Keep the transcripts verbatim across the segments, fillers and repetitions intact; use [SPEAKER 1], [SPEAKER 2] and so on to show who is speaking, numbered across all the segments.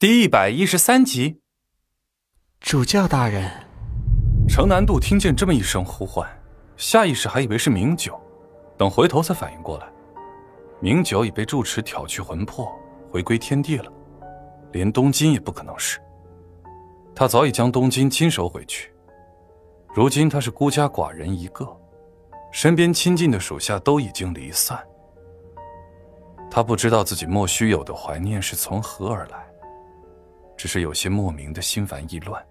[SPEAKER 1] 第一百一十三集。
[SPEAKER 2] 主教大人。
[SPEAKER 1] 程南度听见这么一声呼唤，下意识还以为是明九，等回头才反应过来，明九已被住持挑去魂魄，回归天地了，连东京也不可能是。他早已将东京亲手毁去，如今他是孤家寡人一个，身边亲近的属下都已经离散。他不知道自己莫须有的怀念是从何而来，只是有些莫名的心烦意乱。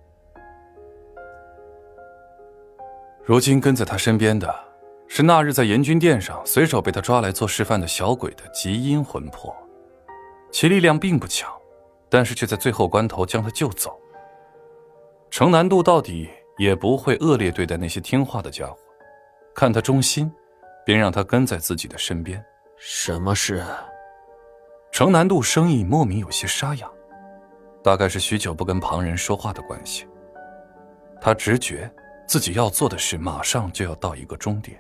[SPEAKER 1] 如今跟在他身边的是那日在阎君殿上随手被他抓来做示范的小鬼的极阴魂魄，其力量并不强，但是却在最后关头将他救走。程南度到底也不会恶劣对待那些听话的家伙，看他忠心，便让他跟在自己的身边。
[SPEAKER 2] 什么事？
[SPEAKER 1] 程南度声音莫名有些沙哑，大概是许久不跟旁人说话的关系。他直觉自己要做的事马上就要到一个终点，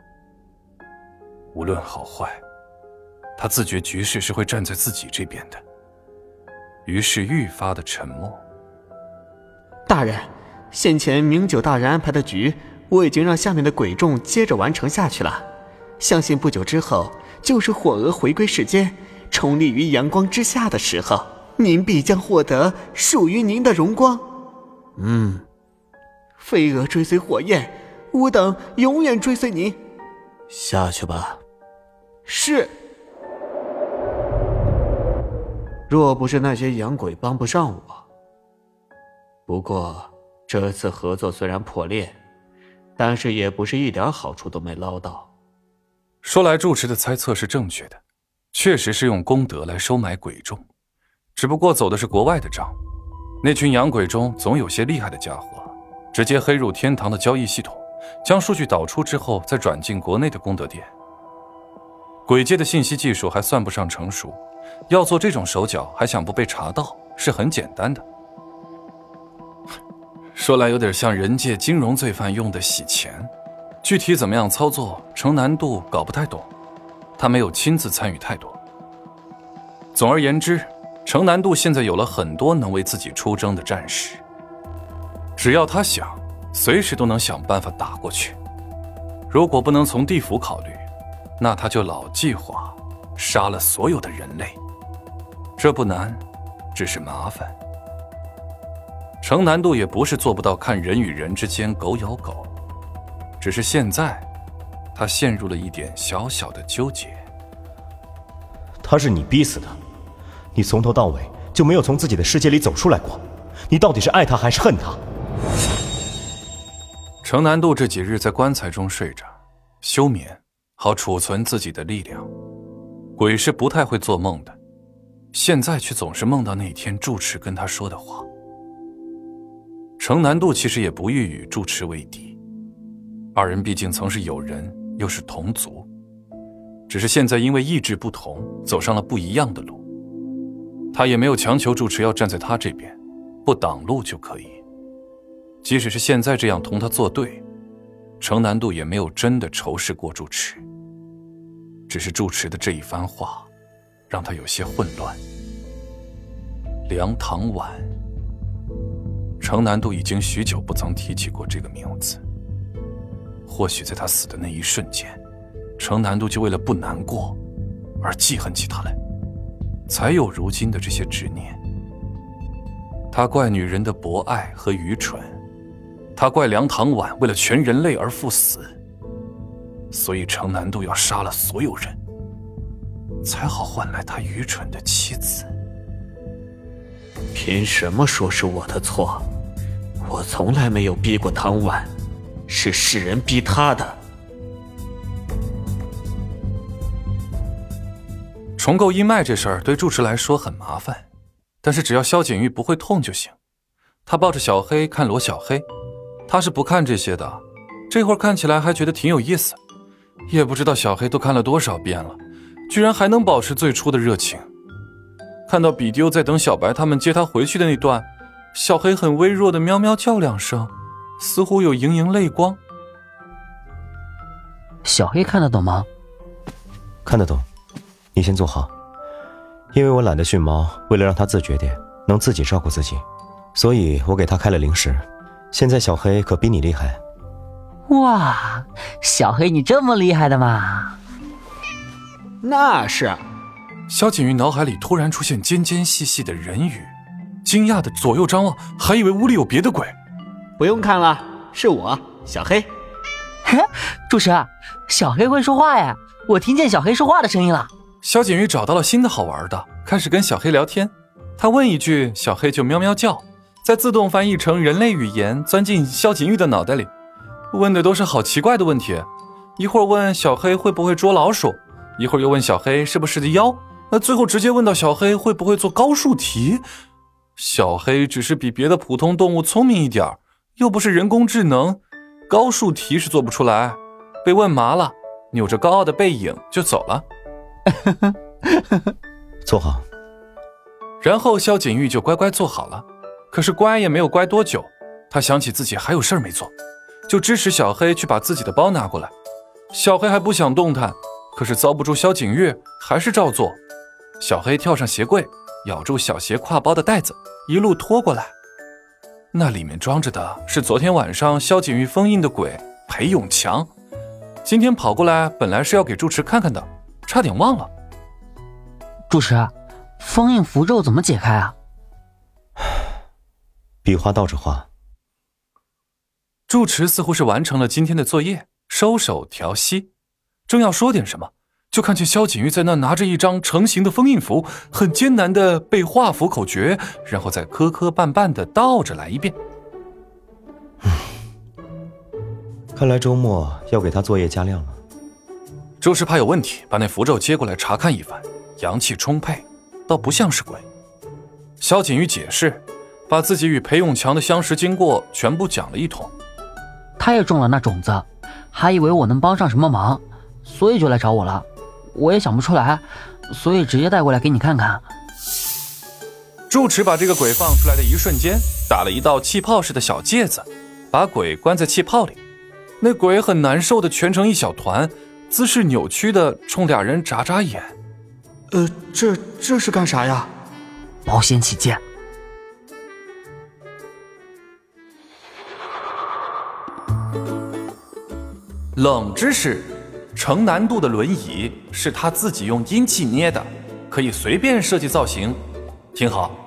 [SPEAKER 1] 无论好坏，他自觉局势是会站在自己这边的，于是愈发的沉默。
[SPEAKER 2] 大人，先前明九大人安排的局，我已经让下面的鬼众接着完成下去了，相信不久之后就是火蛾回归世间，重立于阳光之下的时候，您必将获得属于您的荣光。嗯，飞蛾追随火焰，吾等永远追随您。下去吧。是。若不是那些洋鬼帮不上我，不过这次合作虽然破裂，但是也不是一点好处都没捞到。
[SPEAKER 1] 说来住持的猜测是正确的，确实是用功德来收买鬼众，只不过走的是国外的账。那群洋鬼中总有些厉害的家伙，直接黑入天堂的交易系统，将数据导出之后再转进国内的功德店。鬼界的信息技术还算不上成熟，要做这种手脚还想不被查到是很简单的。说来有点像人界金融罪犯用的洗钱，具体怎么样操作，程南度搞不太懂，他没有亲自参与太多。总而言之，程南度现在有了很多能为自己出征的战士，只要他想，随时都能想办法打过去。如果不能从地府考虑，那他就老计划杀了所有的人类，这不难，只是麻烦。程南度也不是做不到看人与人之间狗咬狗，只是现在他陷入了一点小小的纠结。
[SPEAKER 3] 他是你逼死的，你从头到尾就没有从自己的世界里走出来过，你到底是爱他还是恨他？
[SPEAKER 1] 程南度这几日在棺材中睡着，休眠，好储存自己的力量。鬼是不太会做梦的，现在却总是梦到那天住持跟他说的话。程南度其实也不欲与住持为敌，二人毕竟曾是友人，又是同族，只是现在因为意志不同，走上了不一样的路。他也没有强求住持要站在他这边，不挡路就可以。即使是现在这样同他作对，程南度也没有真的仇视过住持，只是住持的这一番话让他有些混乱。梁唐婉，程南度已经许久不曾提起过这个名字，或许在他死的那一瞬间，程南度就为了不难过而记恨起他来，才有如今的这些执念。他怪女人的博爱和愚蠢，他怪梁唐婉为了全人类而赴死，所以程南度要杀了所有人，才好换来他愚蠢的妻子。
[SPEAKER 2] 凭什么说是我的错？我从来没有逼过唐婉，是世人逼他的。
[SPEAKER 1] 重构阴脉这事儿对住持来说很麻烦，但是只要萧景玉不会痛就行。他抱着小黑看罗小黑，他是不看这些的，这会儿看起来还觉得挺有意思。也不知道小黑都看了多少遍了，居然还能保持最初的热情。看到比丢在等小白他们接他回去的那段，小黑很微弱的喵喵叫两声，似乎有盈盈泪光。
[SPEAKER 4] 小黑看得懂吗？
[SPEAKER 3] 看得懂，你先坐好。因为我懒得训猫，为了让他自觉点， 能自己照顾自己，所以我给他开了零食。现在小黑可比你厉害。
[SPEAKER 4] 哇，小黑你这么厉害的吗？
[SPEAKER 2] 那是。
[SPEAKER 1] 萧景玉脑海里突然出现尖尖细细的人语，惊讶的左右张望，还以为屋里有别的鬼。
[SPEAKER 2] 不用看了，是我小黑。
[SPEAKER 4] 主持，小黑会说话呀，我听见小黑说话的声音了。
[SPEAKER 1] 萧景玉找到了新的好玩的，开始跟小黑聊天。他问一句，小黑就喵喵叫，再自动翻译成人类语言，钻进萧景玉的脑袋里。问的都是好奇怪的问题，一会儿问小黑会不会捉老鼠，一会儿又问小黑是不是的妖，那最后直接问到小黑会不会做高数题。小黑只是比别的普通动物聪明一点，又不是人工智能，高数题是做不出来。被问麻了，扭着高傲的背影就走了。
[SPEAKER 3] 坐好。
[SPEAKER 1] 然后萧景玉就乖乖坐好了，可是乖也没有乖多久，他想起自己还有事儿没做，就支持小黑去把自己的包拿过来。小黑还不想动弹，可是遭不住萧景玉，还是照做。小黑跳上鞋柜，咬住小鞋挎包的带子，一路拖过来。那里面装着的是昨天晚上萧景玉封印的鬼裴永强，今天跑过来本来是要给住持看看的，差点忘了。
[SPEAKER 4] 主持，封印符咒怎么解开啊？
[SPEAKER 3] 笔画倒着画。
[SPEAKER 1] 住持似乎是完成了今天的作业，收手调息，正要说点什么，就看见萧景玉在那拿着一张成型的封印符，很艰难地背画符口诀，然后再磕磕绊绊地倒着来一遍。
[SPEAKER 3] 看来周末要给他作业加量了。
[SPEAKER 1] 住持怕有问题，把那符咒接过来查看一番，阳气充沛，倒不像是鬼。萧景玉解释，把自己与裴永强的相识经过全部讲了一通。
[SPEAKER 4] 他也中了那种子，还以为我能帮上什么忙，所以就来找我了。我也想不出来，所以直接带过来给你看看。
[SPEAKER 1] 住持把这个鬼放出来的一瞬间，打了一道气泡式的小戒子，把鬼关在气泡里。那鬼很难受的蜷成一小团，姿势扭曲的冲俩人眨眨眼。
[SPEAKER 2] 呃，这这是干啥呀？
[SPEAKER 4] 保险起见。
[SPEAKER 1] 冷知识，成难度的轮椅是他自己用阴气捏的，可以随便设计造型。听好，